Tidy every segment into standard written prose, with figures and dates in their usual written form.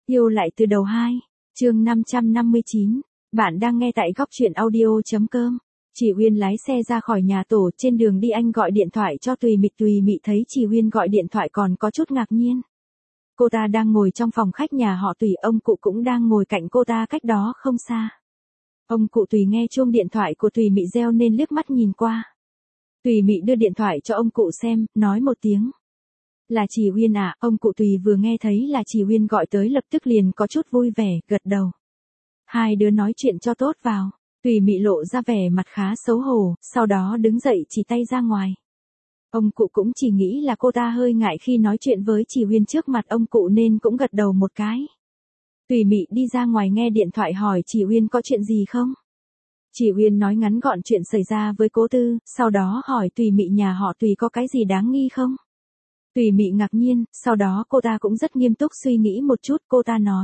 Yêu lại từ đầu 2, chương 559. Bạn đang nghe tại góc truyện audio.com. Chỉ Uyên lái xe ra khỏi nhà tổ, trên đường đi anh gọi điện thoại cho Tùy Mị thấy Chỉ Uyên gọi điện thoại còn có chút ngạc nhiên. Cô ta đang ngồi trong phòng khách nhà họ Tùy, ông cụ cũng đang ngồi cạnh cô ta cách đó không xa. Ông cụ Tùy nghe chuông điện thoại của Tùy Mị reo nên liếc mắt nhìn qua. Tùy Mị đưa điện thoại cho ông cụ xem, nói một tiếng. Là Chỉ Uyên à? Ông cụ Tùy vừa nghe thấy là Chỉ Uyên gọi tới lập tức liền có chút vui vẻ, gật đầu. Hai đứa nói chuyện cho tốt vào. Tùy Mị lộ ra vẻ mặt khá xấu hổ, sau đó đứng dậy chỉ tay ra ngoài. Ông cụ cũng chỉ nghĩ là cô ta hơi ngại khi nói chuyện với Chỉ Uyên trước mặt ông cụ nên cũng gật đầu một cái. Tùy Mị đi ra ngoài nghe điện thoại hỏi Chỉ Uyên có chuyện gì không? Chỉ Uyên nói ngắn gọn chuyện xảy ra với Cố Tư, sau đó hỏi Tùy Mị nhà họ Tùy có cái gì đáng nghi không? Tùy Mị ngạc nhiên, sau đó cô ta cũng rất nghiêm túc suy nghĩ một chút, cô ta nói.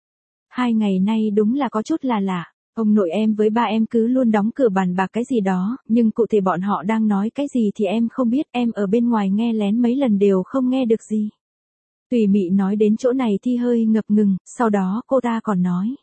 2 ngày nay đúng là có chút là lạ, ông nội em với ba em cứ luôn đóng cửa bàn bạc cái gì đó, nhưng cụ thể bọn họ đang nói cái gì thì em không biết, em ở bên ngoài nghe lén mấy lần đều không nghe được gì. Tùy Mị nói đến chỗ này thì hơi ngập ngừng, sau đó cô ta còn nói.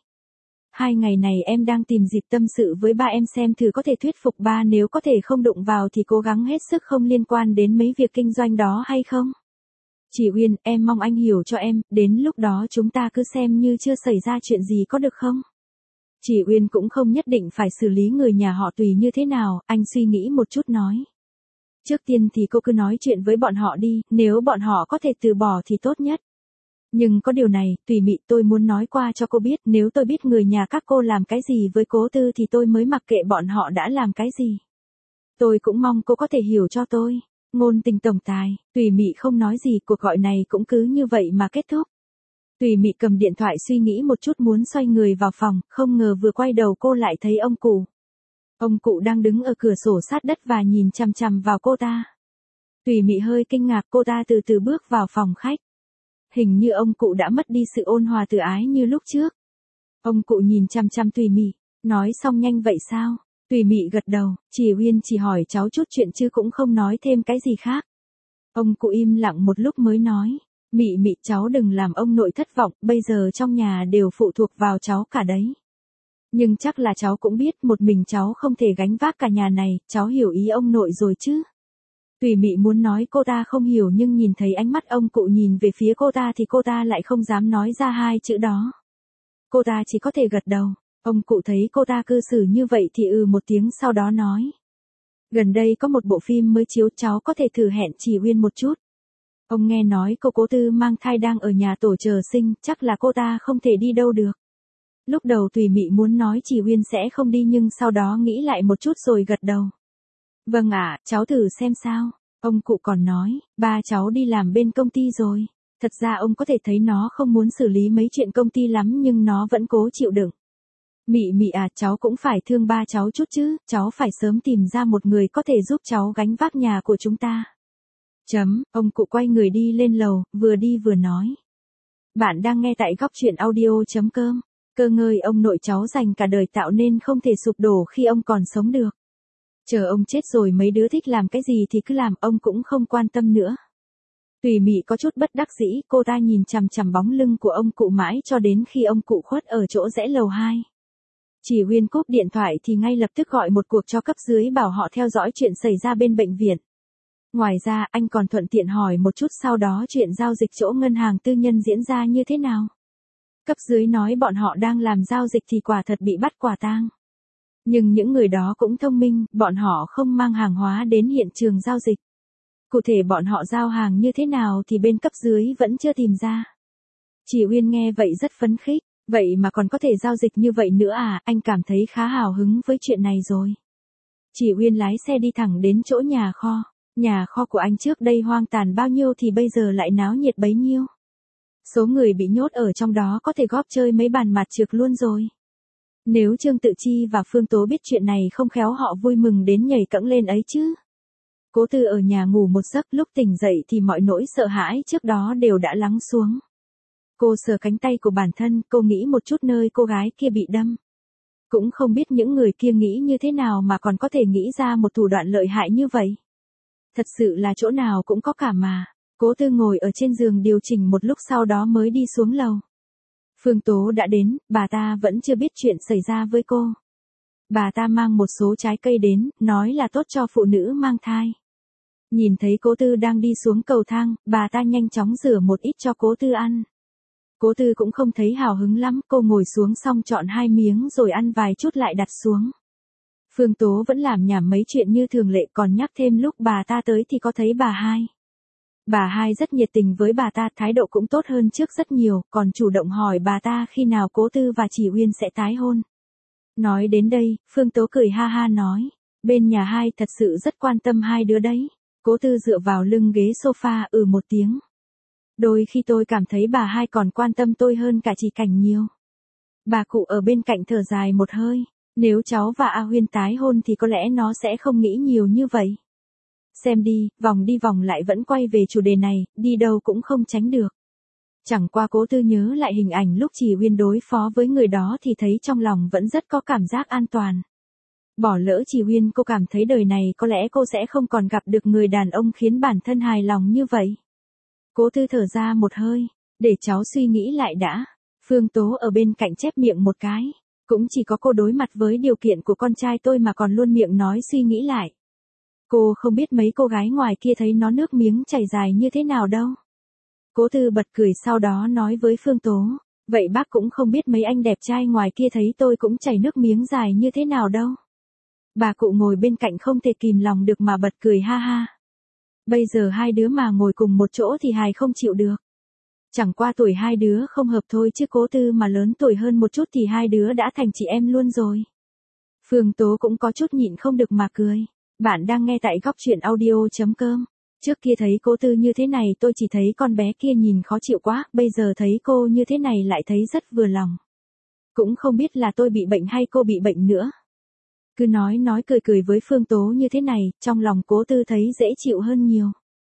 2 ngày này em đang tìm dịp tâm sự với ba em xem thử có thể thuyết phục ba, nếu có thể không đụng vào thì cố gắng hết sức không liên quan đến mấy việc kinh doanh đó hay không? Chỉ Uyên, em mong anh hiểu cho em, đến lúc đó chúng ta cứ xem như chưa xảy ra chuyện gì có được không? Chỉ Uyên cũng không nhất định phải xử lý người nhà họ Tùy như thế nào, anh suy nghĩ một chút nói. Trước tiên thì cô cứ nói chuyện với bọn họ đi, nếu bọn họ có thể từ bỏ thì tốt nhất. Nhưng có điều này, Tùy Mị, tôi muốn nói qua cho cô biết, nếu tôi biết người nhà các cô làm cái gì với Cố Tư thì tôi mới mặc kệ bọn họ đã làm cái gì. Tôi cũng mong cô có thể hiểu cho tôi. Ngôn tình tổng tài, Tùy Mị không nói gì, cuộc gọi này cũng cứ như vậy mà kết thúc. Tùy Mị cầm điện thoại suy nghĩ một chút muốn xoay người vào phòng, không ngờ vừa quay đầu cô lại thấy ông cụ. Ông cụ đang đứng ở cửa sổ sát đất và nhìn chằm chằm vào cô ta. Tùy Mị hơi kinh ngạc, cô ta từ từ bước vào phòng khách. Hình như ông cụ đã mất đi sự ôn hòa tự ái như lúc trước. Ông cụ nhìn chằm chằm Tùy Mị, nói xong nhanh vậy sao? Tùy Mị gật đầu, Chỉ Uyên chỉ hỏi cháu chút chuyện chứ cũng không nói thêm cái gì khác. Ông cụ im lặng một lúc mới nói, Mị cháu đừng làm ông nội thất vọng, bây giờ trong nhà đều phụ thuộc vào cháu cả đấy. Nhưng chắc là cháu cũng biết một mình cháu không thể gánh vác cả nhà này, cháu hiểu ý ông nội rồi chứ. Tùy Mị muốn nói cô ta không hiểu nhưng nhìn thấy ánh mắt ông cụ nhìn về phía cô ta thì cô ta lại không dám nói ra hai chữ đó. Cô ta chỉ có thể gật đầu. Ông cụ thấy cô ta cư xử như vậy thì một tiếng sau đó nói. Gần đây có một bộ phim mới chiếu, cháu có thể thử hẹn Chỉ Uyên một chút. Ông nghe nói cô Cố Tư mang thai đang ở nhà tổ chờ sinh, chắc là cô ta không thể đi đâu được. Lúc đầu Tùy Mị muốn nói Chỉ Uyên sẽ không đi nhưng sau đó nghĩ lại một chút rồi gật đầu. Vâng ạ, cháu thử xem sao. Ông cụ còn nói, ba cháu đi làm bên công ty rồi. Thật ra ông có thể thấy nó không muốn xử lý mấy chuyện công ty lắm nhưng nó vẫn cố chịu đựng. Mị à, cháu cũng phải thương ba cháu chút chứ, cháu phải sớm tìm ra một người có thể giúp cháu gánh vác nhà của chúng ta. Ông cụ quay người đi lên lầu, vừa đi vừa nói. Bạn đang nghe tại góc truyện audio.com. Cơ ngơi ông nội cháu dành cả đời tạo nên không thể sụp đổ khi ông còn sống được. Chờ ông chết rồi mấy đứa thích làm cái gì thì cứ làm, ông cũng không quan tâm nữa. Tùy Mị có chút bất đắc dĩ, cô ta nhìn chằm chằm bóng lưng của ông cụ mãi cho đến khi ông cụ khuất ở chỗ rẽ lầu 2. Chỉ Uyên cúp điện thoại thì ngay lập tức gọi một cuộc cho cấp dưới bảo họ theo dõi chuyện xảy ra bên bệnh viện. Ngoài ra, anh còn thuận tiện hỏi một chút sau đó chuyện giao dịch chỗ ngân hàng tư nhân diễn ra như thế nào. Cấp dưới nói bọn họ đang làm giao dịch thì quả thật bị bắt quả tang. Nhưng những người đó cũng thông minh, bọn họ không mang hàng hóa đến hiện trường giao dịch. Cụ thể bọn họ giao hàng như thế nào thì bên cấp dưới vẫn chưa tìm ra. Chỉ Uyên nghe vậy rất phấn khích, vậy mà còn có thể giao dịch như vậy nữa à, anh cảm thấy khá hào hứng với chuyện này rồi. Chỉ Uyên lái xe đi thẳng đến chỗ nhà kho. Nhà kho của anh trước đây hoang tàn bao nhiêu thì bây giờ lại náo nhiệt bấy nhiêu. Số người bị nhốt ở trong đó có thể góp chơi mấy bàn mặt trược luôn rồi. Nếu Trương Tự Chi và Phương Tố biết chuyện này không khéo họ vui mừng đến nhảy cẫng lên ấy chứ. Cố Tư ở nhà ngủ một giấc, lúc tỉnh dậy thì mọi nỗi sợ hãi trước đó đều đã lắng xuống. Cô sờ cánh tay của bản thân, cô nghĩ một chút nơi cô gái kia bị đâm. Cũng không biết những người kia nghĩ như thế nào mà còn có thể nghĩ ra một thủ đoạn lợi hại như vậy. Thật sự là chỗ nào cũng có cả mà. Cố Tư ngồi ở trên giường điều chỉnh một lúc sau đó mới đi xuống lầu. Phương Tố đã đến, bà ta vẫn chưa biết chuyện xảy ra với cô. Bà ta mang một số trái cây đến, nói là tốt cho phụ nữ mang thai. Nhìn thấy cố Tư đang đi xuống cầu thang, bà ta nhanh chóng rửa một ít cho cố Tư ăn. Cố Tư cũng không thấy hào hứng lắm, cô ngồi xuống xong chọn 2 miếng rồi ăn vài chút lại đặt xuống. Phương Tố vẫn làm nhảm mấy chuyện như thường lệ, còn nhắc thêm lúc bà ta tới thì có thấy bà hai. Bà hai rất nhiệt tình với bà ta, thái độ cũng tốt hơn trước rất nhiều, còn chủ động hỏi bà ta khi nào Cố Tư và Chỉ Uyên sẽ tái hôn. Nói đến đây, Phương Tố cười ha ha nói, bên nhà hai thật sự rất quan tâm hai đứa đấy. Cố Tư dựa vào lưng ghế sofa một tiếng. Đôi khi tôi cảm thấy bà hai còn quan tâm tôi hơn cả chị Cảnh nhiều. Bà cụ ở bên cạnh thở dài một hơi, nếu cháu và A Huyên tái hôn thì có lẽ nó sẽ không nghĩ nhiều như vậy. Xem đi vòng lại vẫn quay về chủ đề này, đi đâu cũng không tránh được. Chẳng qua Cố Tư nhớ lại hình ảnh lúc Chỉ Uyên đối phó với người đó thì thấy trong lòng vẫn rất có cảm giác an toàn. Bỏ lỡ Chỉ Uyên, cô cảm thấy đời này có lẽ cô sẽ không còn gặp được người đàn ông khiến bản thân hài lòng như vậy. Cố Tư thở ra một hơi, để cháu suy nghĩ lại đã. Phương Tố ở bên cạnh chép miệng một cái, cũng chỉ có cô đối mặt với điều kiện của con trai tôi mà còn luôn miệng nói suy nghĩ lại. Cô không biết mấy cô gái ngoài kia thấy nó nước miếng chảy dài như thế nào đâu. Cố Tư bật cười sau đó nói với Phương Tố, vậy bác cũng không biết mấy anh đẹp trai ngoài kia thấy tôi cũng chảy nước miếng dài như thế nào đâu. Bà cụ ngồi bên cạnh không thể kìm lòng được mà bật cười ha ha. Bây giờ hai đứa mà ngồi cùng một chỗ thì hài không chịu được. Chẳng qua tuổi hai đứa không hợp thôi chứ Cố Tư mà lớn tuổi hơn một chút thì hai đứa đã thành chị em luôn rồi. Phương Tố cũng có chút nhịn không được mà cười. Bạn đang nghe tại góc truyện audio.com. Trước kia thấy Cố Tư như thế này tôi chỉ thấy con bé kia nhìn khó chịu quá, bây giờ thấy cô như thế này lại thấy rất vừa lòng. Cũng không biết là tôi bị bệnh hay cô bị bệnh nữa. Cứ nói cười với Phương Tố như thế này, trong lòng Cố Tư thấy dễ chịu hơn nhiều.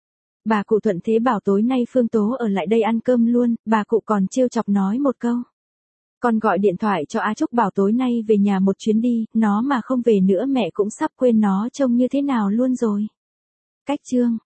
Bà cụ thuận thế bảo tối nay Phương Tố ở lại đây ăn cơm luôn, bà cụ còn trêu chọc nói một câu. Con gọi điện thoại cho Á Trúc bảo tối nay về nhà một chuyến đi, nó mà không về nữa mẹ cũng sắp quên nó trông như thế nào luôn rồi. Cách chương